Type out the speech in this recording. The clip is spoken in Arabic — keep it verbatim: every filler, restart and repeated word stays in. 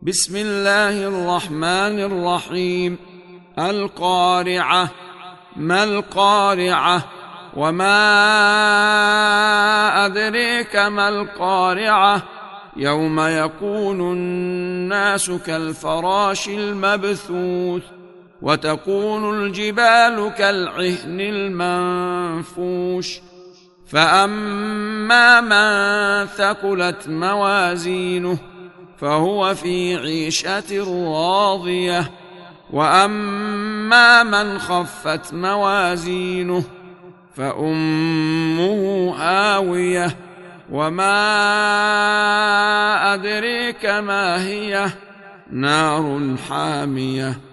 بسم الله الرحمن الرحيم. القارعة. ما القارعة؟ وما أدريك ما القارعة؟ يوم يكون الناس كالفراش المبثوث وتكون الجبال كالعهن المنفوش. فأما من ثقلت موازينه فهو في عيشة راضية، وأما من خفت موازينه فأمه هاوية. وما أدريك ما هي؟ نار حامية.